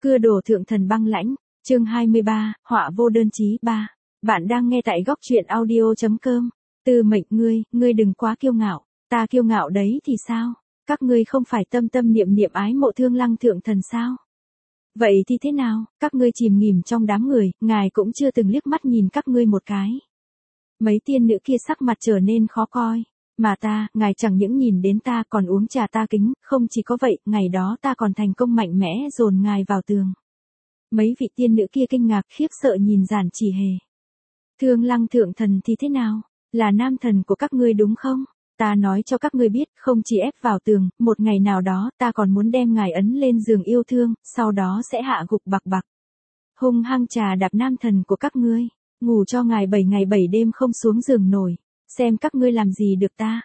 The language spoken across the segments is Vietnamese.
Cưa đổ thượng thần băng lãnh, chương 23, họa vô đơn chí 3. Bạn đang nghe tại góc truyện audio.com. Tư Mệnh ngươi đừng quá kiêu ngạo, ta kiêu ngạo đấy thì sao? Các ngươi không phải tâm tâm niệm niệm ái mộ Thương Lăng thượng thần sao? Vậy thì thế nào, các ngươi chìm nghỉm trong đám người, ngài cũng chưa từng liếc mắt nhìn các ngươi một cái. Mấy tiên nữ kia sắc mặt trở nên khó coi. Mà ta, ngài chẳng những nhìn đến ta còn uống trà ta kính, không chỉ có vậy, ngày đó ta còn thành công mạnh mẽ dồn ngài vào tường. Mấy vị tiên nữ kia kinh ngạc khiếp sợ nhìn Giản Chỉ Hề. Thương Lăng thượng thần thì thế nào? Là nam thần của các ngươi đúng không? Ta nói cho các ngươi biết, không chỉ ép vào tường, một ngày nào đó ta còn muốn đem ngài ấn lên giường yêu thương, sau đó sẽ hạ gục bạc bạc. Hung hăng trà đạp nam thần của các ngươi, ngủ cho ngài 7 ngày 7 đêm không xuống giường nổi. Xem các ngươi làm gì được ta.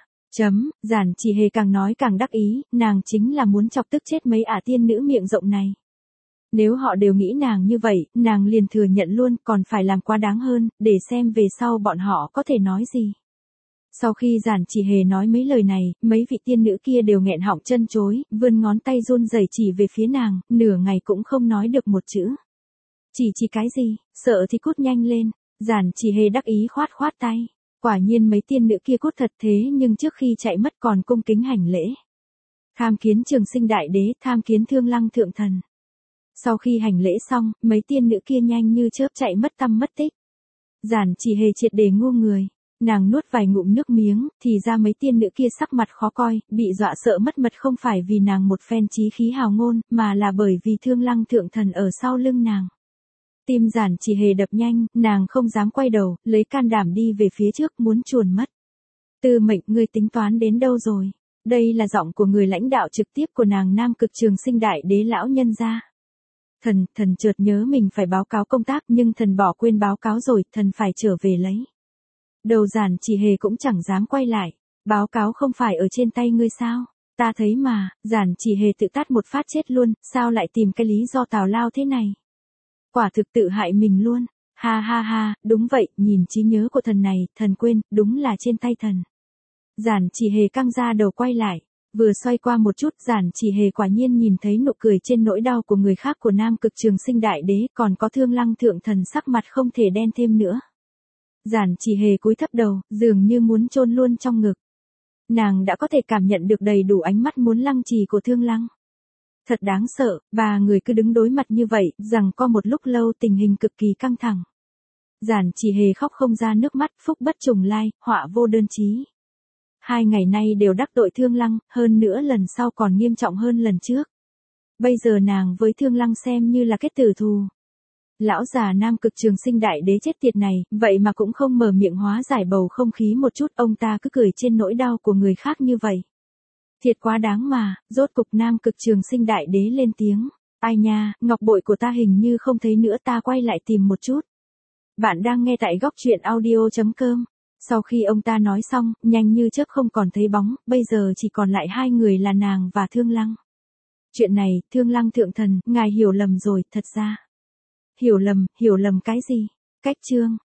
Giản Chỉ Hề càng nói càng đắc ý, nàng chính là muốn chọc tức chết mấy ả tiên nữ miệng rộng này. Nếu họ đều nghĩ nàng như vậy, nàng liền thừa nhận luôn, còn phải làm quá đáng hơn, để xem về sau bọn họ có thể nói gì. Sau khi Giản Chỉ Hề nói mấy lời này, mấy vị tiên nữ kia đều nghẹn họng chân chối, vươn ngón tay run rẩy chỉ về phía nàng, nửa ngày cũng không nói được một chữ. Chỉ cái gì, sợ thì cút nhanh lên. Giản Chỉ Hề đắc ý khoát tay. Quả nhiên mấy tiên nữ kia cút thật thế nhưng trước khi chạy mất còn cung kính hành lễ. Tham kiến Trường Sinh Đại Đế, tham kiến Thương Lăng thượng thần. Sau khi hành lễ xong, mấy tiên nữ kia nhanh như chớp chạy mất tăm mất tích. Giản Chỉ Hề triệt để ngu người, nàng nuốt vài ngụm nước miếng, thì ra mấy tiên nữ kia sắc mặt khó coi, bị dọa sợ mất mật không phải vì nàng một phen chí khí hào ngôn, mà là bởi vì Thương Lăng thượng thần ở sau lưng nàng. Tim Giản Chỉ Hề đập nhanh, nàng không dám quay đầu, lấy can đảm đi về phía trước muốn chuồn mất. Tư Mệnh, ngươi tính toán đến đâu rồi? Đây là giọng của người lãnh đạo trực tiếp của nàng Nam Cực Trường Sinh Đại Đế lão nhân gia. Thần chợt nhớ mình phải báo cáo công tác nhưng thần bỏ quên báo cáo rồi, thần phải trở về lấy. Đầu Giản Chỉ Hề cũng chẳng dám quay lại, báo cáo không phải ở trên tay ngươi sao? Ta thấy mà, Giản Chỉ Hề tự tát một phát chết luôn, sao lại tìm cái lý do tào lao thế này? Quả thực tự hại mình luôn. Ha, đúng vậy, nhìn trí nhớ của thần này, thần quên, đúng là trên tay thần. Giản Chỉ Hề căng ra đầu quay lại, vừa xoay qua một chút, Giản Chỉ Hề quả nhiên nhìn thấy nụ cười trên nỗi đau của người khác của Nam Cực Trường Sinh Đại Đế, còn có Thương Lăng thượng thần sắc mặt không thể đen thêm nữa. Giản Chỉ Hề cúi thấp đầu, dường như muốn chôn luôn trong ngực. Nàng đã có thể cảm nhận được đầy đủ ánh mắt muốn lăng trì của Thương Lăng. Thật đáng sợ, ba người cứ đứng đối mặt như vậy, rằng có một lúc lâu tình hình cực kỳ căng thẳng. Giản Chỉ Hề khóc không ra nước mắt, phúc bất trùng lai, họa vô đơn chí. 2 ngày nay đều đắc tội Thương Lăng, hơn nữa lần sau còn nghiêm trọng hơn lần trước. Bây giờ nàng với Thương Lăng xem như là kết tử thù. Lão già Nam Cực Trường Sinh Đại Đế chết tiệt này, vậy mà cũng không mở miệng hóa giải bầu không khí một chút, ông ta cứ cười trên nỗi đau của người khác như vậy. Thiệt quá đáng mà, rốt cục Nam Cực Trường Sinh Đại Đế lên tiếng. Ai nha, ngọc bội của ta hình như không thấy nữa, ta quay lại tìm một chút. Bạn đang nghe tại góc truyện audio.com. Sau khi ông ta nói xong, nhanh như chớp không còn thấy bóng, bây giờ chỉ còn lại 2 người là nàng và Thương Lăng. Chuyện này, Thương Lăng thượng thần, ngài hiểu lầm rồi, thật ra. Hiểu lầm cái gì? Cách chương.